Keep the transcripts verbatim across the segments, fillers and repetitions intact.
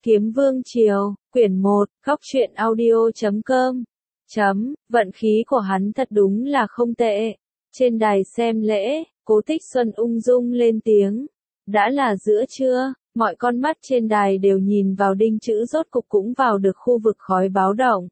Kiếm Vương Triều, quyển một, góc truyện audio chấm com. Chấm, vận khí của hắn thật đúng là không tệ. Trên đài xem lễ, Cố Tích Xuân ung dung lên tiếng. Đã là giữa trưa, mọi con mắt trên đài đều nhìn vào Đinh Chữ rốt cục cũng vào được khu vực khói báo động.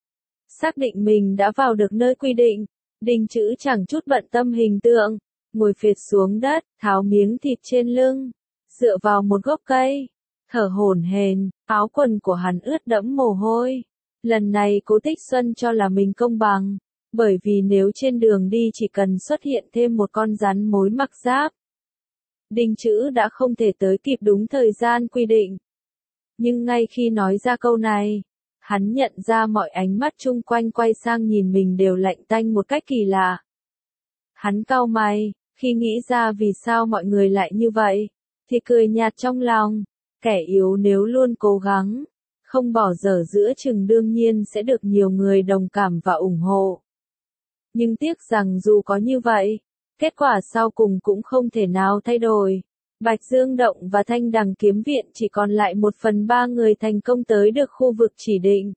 Xác định mình đã vào được nơi quy định, Đinh Chữ chẳng chút bận tâm hình tượng, ngồi phệt xuống đất, tháo miếng thịt trên lưng, dựa vào một gốc cây, thở hổn hển, áo quần của hắn ướt đẫm mồ hôi. Lần này Cố Tích Xuân cho là mình công bằng, bởi vì nếu trên đường đi chỉ cần xuất hiện thêm một con rắn mối mặc giáp, Đinh Chữ đã không thể tới kịp đúng thời gian quy định. Nhưng ngay khi nói ra câu này, hắn nhận ra mọi ánh mắt chung quanh quay sang nhìn mình đều lạnh tanh một cách kỳ lạ. Hắn cau mày, khi nghĩ ra vì sao mọi người lại như vậy, thì cười nhạt trong lòng, kẻ yếu nếu luôn cố gắng, không bỏ dở giữa chừng đương nhiên sẽ được nhiều người đồng cảm và ủng hộ. Nhưng tiếc rằng dù có như vậy, kết quả sau cùng cũng không thể nào thay đổi. Bạch Dương Động và Thanh Đằng Kiếm Viện chỉ còn lại một phần ba người thành công tới được khu vực chỉ định.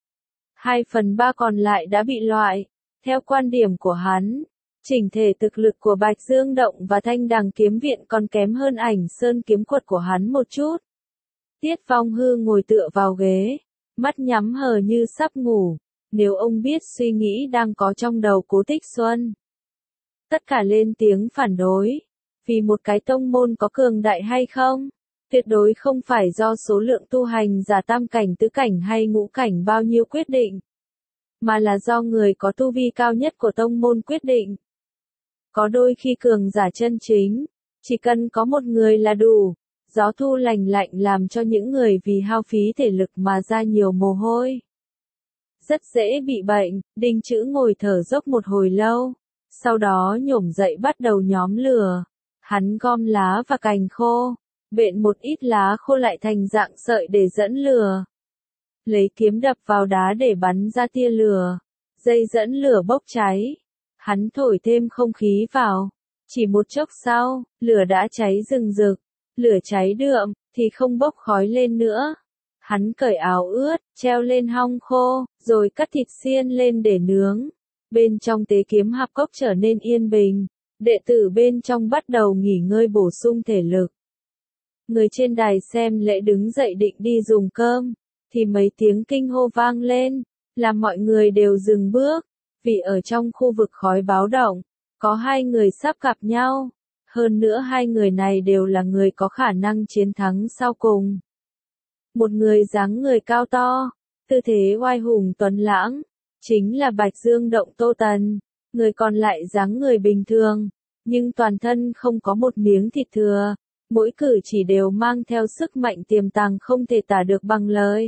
Hai phần ba còn lại đã bị loại. Theo quan điểm của hắn, chỉnh thể thực lực của Bạch Dương Động và Thanh Đằng Kiếm Viện còn kém hơn Ảnh Sơn kiếm quật của hắn một chút. Tiết Phong Hư ngồi tựa vào ghế, mắt nhắm hờ như sắp ngủ. Nếu ông biết suy nghĩ đang có trong đầu Cố Tích Xuân, tất cả lên tiếng phản đối. Vì một cái tông môn có cường đại hay không, tuyệt đối không phải do số lượng tu hành giả tam cảnh tứ cảnh hay ngũ cảnh bao nhiêu quyết định, mà là do người có tu vi cao nhất của tông môn quyết định. Có đôi khi cường giả chân chính, chỉ cần có một người là đủ. Gió thu lành lạnh làm cho những người vì hao phí thể lực mà ra nhiều mồ hôi, rất dễ bị bệnh. Đinh Chữ ngồi thở dốc một hồi lâu, sau đó nhổm dậy bắt đầu nhóm lửa. Hắn gom lá và cành khô, bện một ít lá khô lại thành dạng sợi để dẫn lửa. Lấy kiếm đập vào đá để bắn ra tia lửa, dây dẫn lửa bốc cháy. Hắn thổi thêm không khí vào, chỉ một chốc sau, lửa đã cháy rừng rực. Lửa cháy đượm, thì không bốc khói lên nữa. Hắn cởi áo ướt, treo lên hong khô, rồi cắt thịt xiên lên để nướng. Bên trong tế kiếm hạp cốc trở nên yên bình. Đệ tử bên trong bắt đầu nghỉ ngơi bổ sung thể lực. Người trên đài xem lễ đứng dậy định đi dùng cơm, thì mấy tiếng kinh hô vang lên, làm mọi người đều dừng bước, vì ở trong khu vực khói báo động, có hai người sắp gặp nhau. Hơn nữa hai người này đều là người có khả năng chiến thắng sau cùng. Một người dáng người cao to, tư thế oai hùng tuấn lãng, chính là Bạch Dương Động Tô Tần. Người còn lại dáng người bình thường, nhưng toàn thân không có một miếng thịt thừa, mỗi cử chỉ đều mang theo sức mạnh tiềm tàng không thể tả được bằng lời.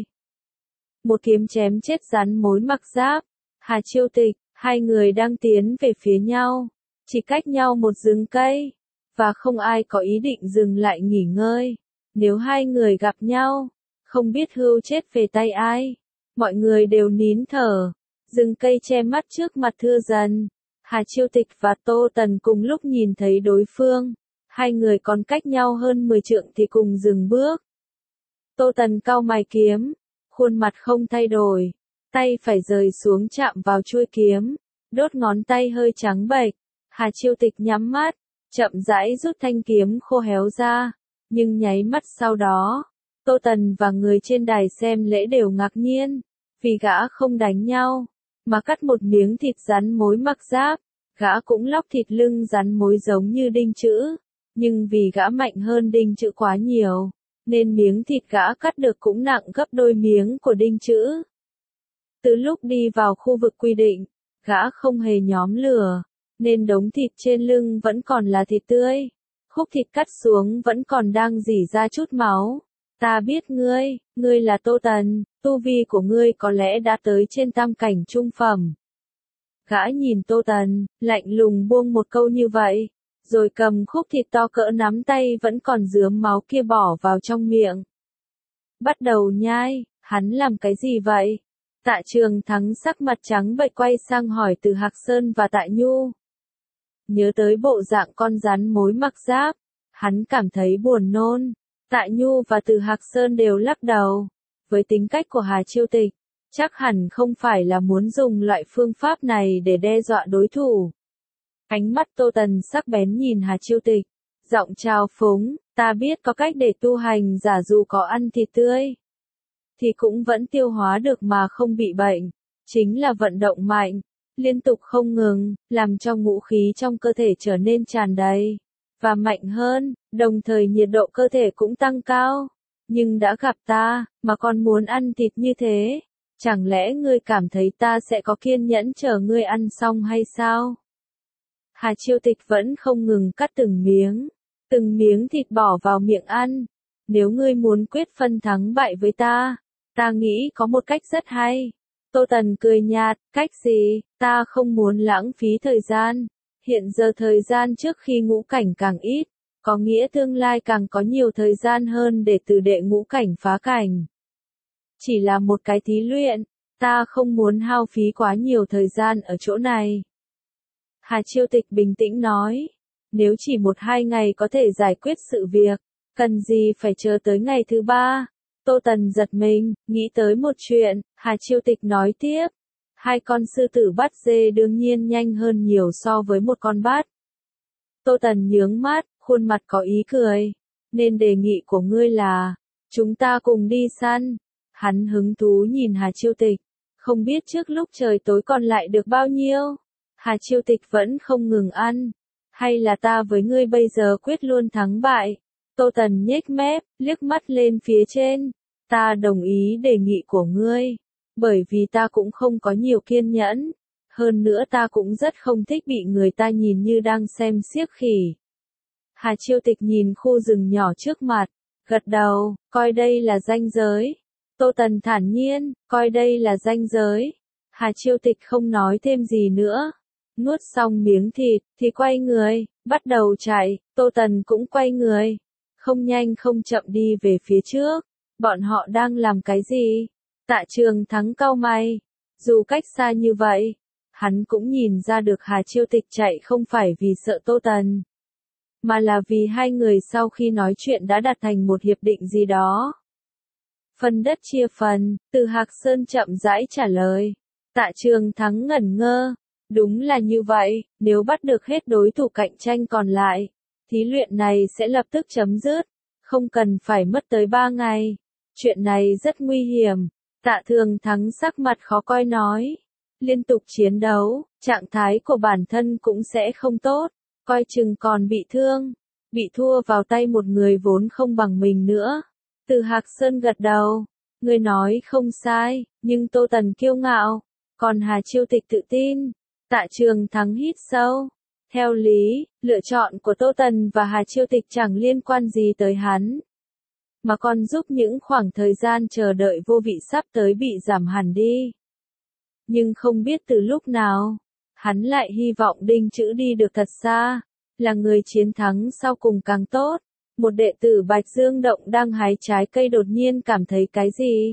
Một kiếm chém chết rắn mối mặc giáp, Hà Chiêu Tịch, hai người đang tiến về phía nhau, chỉ cách nhau một rừng cây, và không ai có ý định dừng lại nghỉ ngơi. Nếu hai người gặp nhau, không biết hưu chết về tay ai. Mọi người đều nín thở, rừng cây che mắt trước mặt thưa dần. Hà Chiêu Tịch và Tô Tần cùng lúc nhìn thấy đối phương, hai người còn cách nhau hơn mười trượng thì cùng dừng bước. Tô Tần cau mày kiếm, khuôn mặt không thay đổi, tay phải rời xuống chạm vào chuôi kiếm, đốt ngón tay hơi trắng bệch. Hà Chiêu Tịch nhắm mắt, chậm rãi rút thanh kiếm khô héo ra, nhưng nháy mắt sau đó, Tô Tần và người trên đài xem lễ đều ngạc nhiên, vì gã không đánh nhau, mà cắt một miếng thịt rắn mối mặc giáp. Gã cũng lóc thịt lưng rắn mối giống như Đinh Chữ, nhưng vì gã mạnh hơn Đinh Chữ quá nhiều, nên miếng thịt gã cắt được cũng nặng gấp đôi miếng của Đinh Chữ. Từ lúc đi vào khu vực quy định, gã không hề nhóm lửa, nên đống thịt trên lưng vẫn còn là thịt tươi. Khúc thịt cắt xuống vẫn còn đang rỉ ra chút máu. Ta biết ngươi, ngươi là Tô Tần, tu vi của ngươi có lẽ đã tới trên tam cảnh trung phẩm. Gã nhìn Tô Tần, lạnh lùng buông một câu như vậy, rồi cầm khúc thịt to cỡ nắm tay vẫn còn rướm máu kia bỏ vào trong miệng. Bắt đầu nhai, hắn làm cái gì vậy? Tạ Trường Thắng sắc mặt trắng bệch quay sang hỏi Từ Hạc Sơn và Tạ Nhu. Nhớ tới bộ dạng con rắn mối mặc giáp, hắn cảm thấy buồn nôn, Tạ Nhu và Từ Hạc Sơn đều lắc đầu. Với tính cách của Hà Chiêu Tịch, chắc hẳn không phải là muốn dùng loại phương pháp này để đe dọa đối thủ. Ánh mắt Tô Tần sắc bén nhìn Hà Chiêu Tịch, giọng trào phúng, ta biết có cách để tu hành giả dù có ăn thịt tươi, thì cũng vẫn tiêu hóa được mà không bị bệnh. Chính là vận động mạnh, liên tục không ngừng, làm cho ngũ khí trong cơ thể trở nên tràn đầy, và mạnh hơn, đồng thời nhiệt độ cơ thể cũng tăng cao. Nhưng đã gặp ta, mà còn muốn ăn thịt như thế, chẳng lẽ ngươi cảm thấy ta sẽ có kiên nhẫn chờ ngươi ăn xong hay sao? Hà Chiêu Tịch vẫn không ngừng cắt từng miếng, từng miếng thịt bỏ vào miệng ăn. Nếu ngươi muốn quyết phân thắng bại với ta, ta nghĩ có một cách rất hay. Tô Tần cười nhạt, cách gì, ta không muốn lãng phí thời gian. Hiện giờ thời gian trước khi ngũ cảnh càng ít, có nghĩa tương lai càng có nhiều thời gian hơn để từ đệ ngũ cảnh phá cảnh. Chỉ là một cái thí luyện, ta không muốn hao phí quá nhiều thời gian ở chỗ này. Hà Chiêu Tịch bình tĩnh nói, nếu chỉ một hai ngày có thể giải quyết sự việc, cần gì phải chờ tới ngày thứ ba. Tô Tần giật mình, nghĩ tới một chuyện, Hà Chiêu Tịch nói tiếp. Hai con sư tử bắt dê đương nhiên nhanh hơn nhiều so với một con bắt. Tô Tần nhướng mắt, khuôn mặt có ý cười. Nên đề nghị của ngươi là, chúng ta cùng đi săn. Hắn hứng thú nhìn Hà Chiêu Tịch, không biết trước lúc trời tối còn lại được bao nhiêu. Hà Chiêu Tịch vẫn không ngừng ăn. Hay là ta với ngươi bây giờ quyết luôn thắng bại. Tô Tần nhếch mép, liếc mắt lên phía trên. Ta đồng ý đề nghị của ngươi. Bởi vì ta cũng không có nhiều kiên nhẫn. Hơn nữa ta cũng rất không thích bị người ta nhìn như đang xem xiếc khỉ. Hà Chiêu Tịch nhìn khu rừng nhỏ trước mặt, gật đầu, coi đây là ranh giới. Tô Tần thản nhiên, coi đây là ranh giới. Hà Chiêu Tịch không nói thêm gì nữa. Nuốt xong miếng thịt, thì quay người, bắt đầu chạy. Tô Tần cũng quay người. Không nhanh không chậm đi về phía trước. Bọn họ đang làm cái gì? Tạ Trường Thắng cau mày. Dù cách xa như vậy, hắn cũng nhìn ra được Hà Chiêu Tịch chạy không phải vì sợ Tô Tần, mà là vì hai người sau khi nói chuyện đã đạt thành một hiệp định gì đó. Phần đất chia phần, Từ Hạc Sơn chậm rãi trả lời. Tạ Trường Thắng ngẩn ngơ. Đúng là như vậy, nếu bắt được hết đối thủ cạnh tranh còn lại, thí luyện này sẽ lập tức chấm dứt, không cần phải mất tới ba ngày. Chuyện này rất nguy hiểm. Tạ Trường Thắng sắc mặt khó coi nói. Liên tục chiến đấu, trạng thái của bản thân cũng sẽ không tốt, coi chừng còn bị thương, bị thua vào tay một người vốn không bằng mình nữa. Từ Hạc Sơn gật đầu, người nói không sai, nhưng Tô Tần kiêu ngạo, còn Hà Chiêu Tịch tự tin. Tạ Trường Thắng hít sâu. Theo lý, lựa chọn của Tô Tần và Hà Chiêu Tịch chẳng liên quan gì tới hắn, mà còn giúp những khoảng thời gian chờ đợi vô vị sắp tới bị giảm hẳn đi. Nhưng không biết từ lúc nào, hắn lại hy vọng Đinh Chữ đi được thật xa, là người chiến thắng sau cùng càng tốt. Một đệ tử Bạch Dương Động đang hái trái cây đột nhiên cảm thấy cái gì,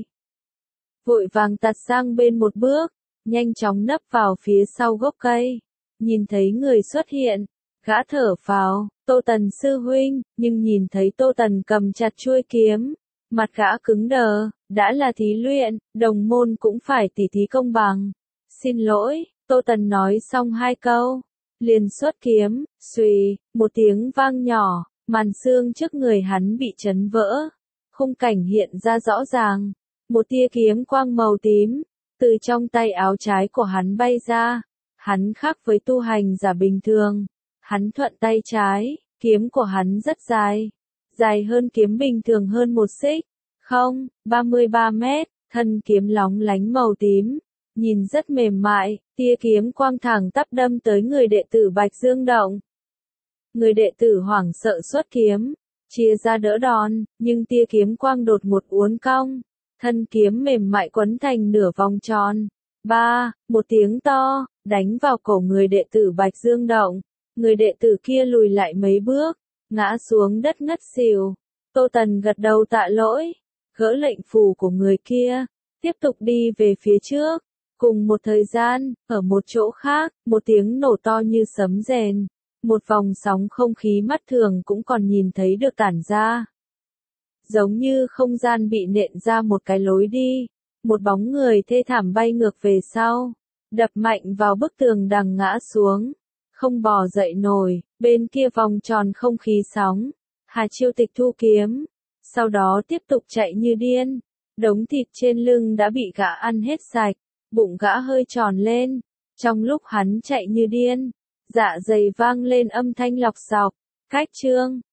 vội vàng tạt sang bên một bước, nhanh chóng nấp vào phía sau gốc cây. Nhìn thấy người xuất hiện, gã thở phào, Tô Tần sư huynh, nhưng nhìn thấy Tô Tần cầm chặt chuôi kiếm, mặt gã cứng đờ. Đã là thí luyện, đồng môn cũng phải tỉ thí công bằng. Xin lỗi, Tô Tần nói xong hai câu, liền xuất kiếm, xùy, một tiếng vang nhỏ, màn xương trước người hắn bị chấn vỡ. Khung cảnh hiện ra rõ ràng, một tia kiếm quang màu tím, từ trong tay áo trái của hắn bay ra. Hắn khác với tu hành giả bình thường, hắn thuận tay trái, kiếm của hắn rất dài, dài hơn kiếm bình thường hơn một xích, không, ba mươi ba mét, thân kiếm lóng lánh màu tím, nhìn rất mềm mại, tia kiếm quang thẳng tắp đâm tới người đệ tử Bạch Dương Động. Người đệ tử hoảng sợ xuất kiếm, chia ra đỡ đòn, nhưng tia kiếm quang đột ngột uốn cong, thân kiếm mềm mại quấn thành nửa vòng tròn. Ba, một tiếng to, đánh vào cổ người đệ tử Bạch Dương Động. Người đệ tử kia lùi lại mấy bước, ngã xuống đất ngất xỉu. Tô Tần gật đầu tạ lỗi, gỡ lệnh phù của người kia, tiếp tục đi về phía trước. Cùng một thời gian, ở một chỗ khác, một tiếng nổ to như sấm rền, một vòng sóng không khí mắt thường cũng còn nhìn thấy được tản ra. giống như không gian bị nện ra một cái lối đi, một bóng người thê thảm bay ngược về sau, đập mạnh vào bức tường đằng ngã xuống, không bò dậy nổi, bên kia vòng tròn không khí sóng, Hà Chiêu Tịch thu kiếm, sau đó tiếp tục chạy như điên, đống thịt trên lưng đã bị gã ăn hết sạch, bụng gã hơi tròn lên, trong lúc hắn chạy như điên, dạ dày vang lên âm thanh lọc xọc, cách chương.